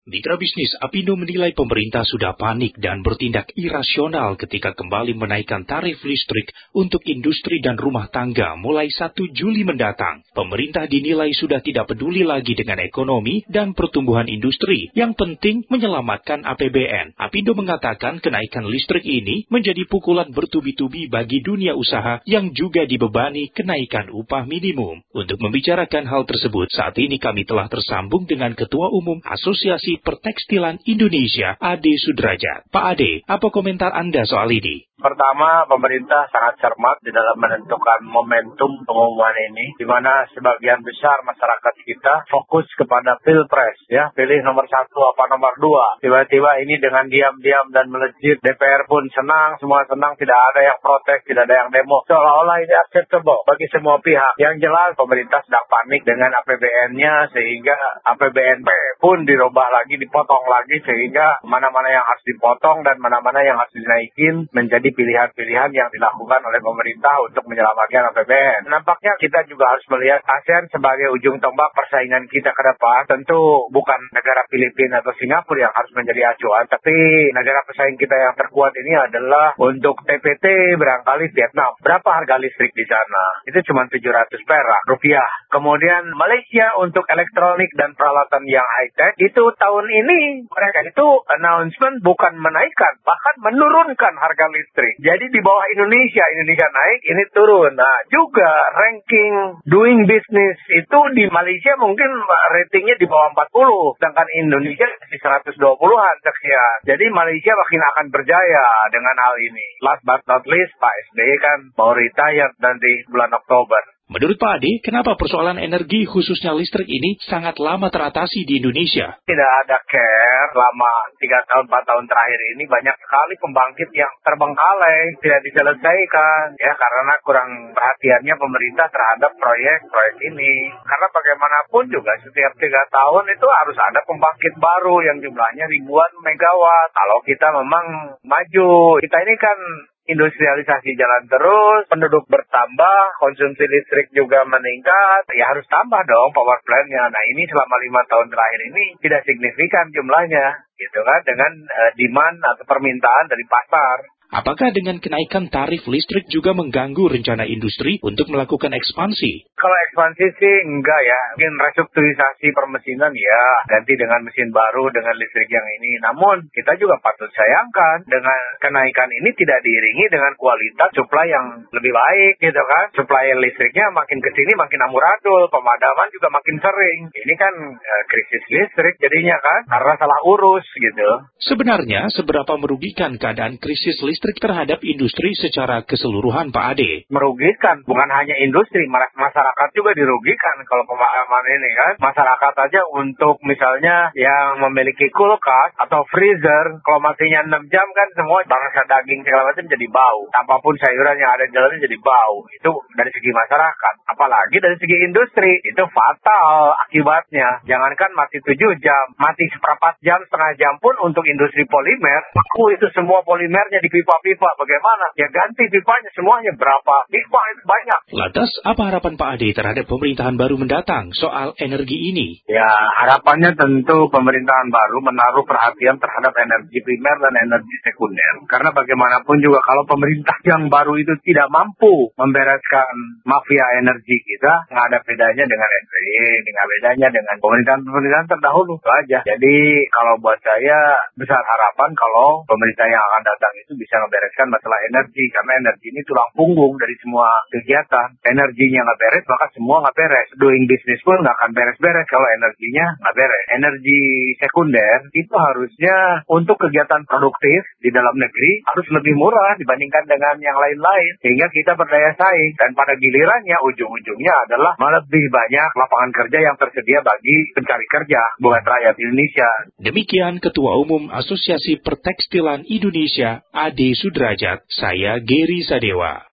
Mitra bisnis Apindo menilai pemerintah sudah panik dan bertindak irasional ketika kembali menaikkan tarif listrik untuk industri dan rumah tangga mulai 1 Juli mendatang. Pemerintah dinilai sudah tidak peduli lagi dengan ekonomi dan pertumbuhan industri. Yang penting menyelamatkan APBN. Apindo mengatakan kenaikan listrik ini menjadi pukulan bertubi-tubi bagi dunia usaha yang juga dibebani kenaikan upah minimum. Untuk membicarakan hal tersebut, saat ini kami telah tersambung dengan Ketua Umum Asosiasi Pertekstilan Indonesia, Ade Sudrajat. Pak Ade, apa komentar Anda soal ini? Pertama, pemerintah sangat cermat di dalam menentukan momentum pengumuman ini, di mana sebagian besar masyarakat kita fokus kepada pilpres, ya, pilih nomor 1 apa nomor 2. Tiba-tiba ini dengan diam-diam dan melejit, DPR pun senang, semua senang, tidak ada yang protes, tidak ada yang demo. Seolah-olah ini acceptable bagi semua pihak. Yang jelas, pemerintah sedang panik dengan APBN-nya, sehingga APBN pun dirubah lagi, dipotong lagi, sehingga mana-mana yang harus dipotong dan mana-mana yang harus dinaikin menjadi pilihan-pilihan yang dilakukan oleh pemerintah untuk menyelamatkan APBN. Nampaknya kita juga harus melihat ASEAN sebagai ujung tombak persaingan kita ke depan. Tentu bukan negara Filipina atau Singapura yang harus menjadi acuan, tapi negara pesaing kita yang terkuat ini adalah untuk TPT barangkali Vietnam. Berapa harga listrik di sana? Itu cuma 700 perak rupiah. Kemudian Malaysia untuk elektronik dan peralatan yang high-tech, itu tahun ini mereka itu announcement bukan menaikkan, bahkan menurunkan harga listrik. Jadi di bawah Indonesia naik, ini turun. Nah, juga ranking doing business itu di Malaysia mungkin ratingnya di bawah 40, sedangkan Indonesia di 120-an sekian. Jadi Malaysia makin akan berjaya dengan hal ini. Last but not least, Pak SBY kan mau retire nanti bulan Oktober. Menurut Pak Ade, kenapa persoalan energi khususnya listrik ini sangat lama teratasi di Indonesia? Tidak ada care selama 3 tahun, 4 tahun terakhir ini banyak sekali pembangkit yang terbengkalai, tidak diselesaikan, ya karena kurang perhatiannya pemerintah terhadap proyek-proyek ini. Karena bagaimanapun juga setiap 3 tahun itu harus ada pembangkit baru yang jumlahnya ribuan megawatt. Kalau kita memang maju, kita ini kan industrialisasi jalan terus, penduduk bertambah, konsumsi listrik juga meningkat, ya harus tambah dong power plant-nya. Nah ini selama 5 tahun terakhir ini tidak signifikan jumlahnya, gitu kan, dengan demand atau permintaan dari pasar. Apakah dengan kenaikan tarif listrik juga mengganggu rencana industri untuk melakukan ekspansi? Kalau ekspansi sih enggak ya. Mungkin restrukturisasi permesinan ya, ganti dengan mesin baru dengan listrik yang ini. Namun kita juga patut sayangkan dengan kenaikan ini tidak diiringi dengan kualitas suplai yang lebih baik gitu kan. Suplai listriknya makin kesini makin amburadul, pemadaman juga makin sering. Ini kan krisis listrik jadinya kan, karena salah urus gitu. Sebenarnya seberapa merugikan keadaan krisis listrik terhadap industri secara keseluruhan, Pak Ade? Merugikan, bukan hanya industri, masyarakat juga dirugikan kalau pemahaman ini kan. Masyarakat aja untuk misalnya yang memiliki kulkas atau freezer, kalau matinya 6 jam kan semua bangsa daging segala macam jadi bau. Apapun sayuran yang ada di dalamnya jadi bau. Itu dari segi masyarakat. Apalagi dari segi industri, itu fatal akibatnya. Jangankan mati 7 jam, mati seperempat jam, setengah jam pun untuk industri polimer. Itu semua polimernya di pipa-pipa. Bagaimana? Ya ganti pipanya semuanya. Berapa pipa itu banyak. Lantas, apa harapan Pak Ade terhadap pemerintahan baru mendatang soal energi ini? Ya, harapannya tentu pemerintahan baru menaruh perhatian terhadap energi primer dan energi sekunder. Karena bagaimanapun juga kalau pemerintah yang baru itu tidak mampu membereskan mafia energi kita, nggak ada bedanya dengan SBY, nggak bedanya dengan pemerintahan terdahulu. Itu aja. Jadi kalau buat saya besar harapan kalau pemerintah yang akan datang itu bisa membereskan masalah energi. Karena energi ini tulang punggung dari semua kegiatan. Energinya nggak beres, maka semua nggak beres. Doing business pun nggak akan beres-beres kalau energinya nggak beres. Energi sekunder itu harusnya untuk kegiatan produktif di dalam negeri harus lebih murah dibandingkan dengan yang lain-lain. Sehingga kita berdaya saing. Dan pada gilirannya ujung-ujungnya adalah lebih banyak lapangan kerja yang tersedia bagi pencari kerja buat rakyat Indonesia. Demikian Ketua Umum Asosiasi Pertekstilan Indonesia, Ade Sudrajat. Saya Geri Sadewa.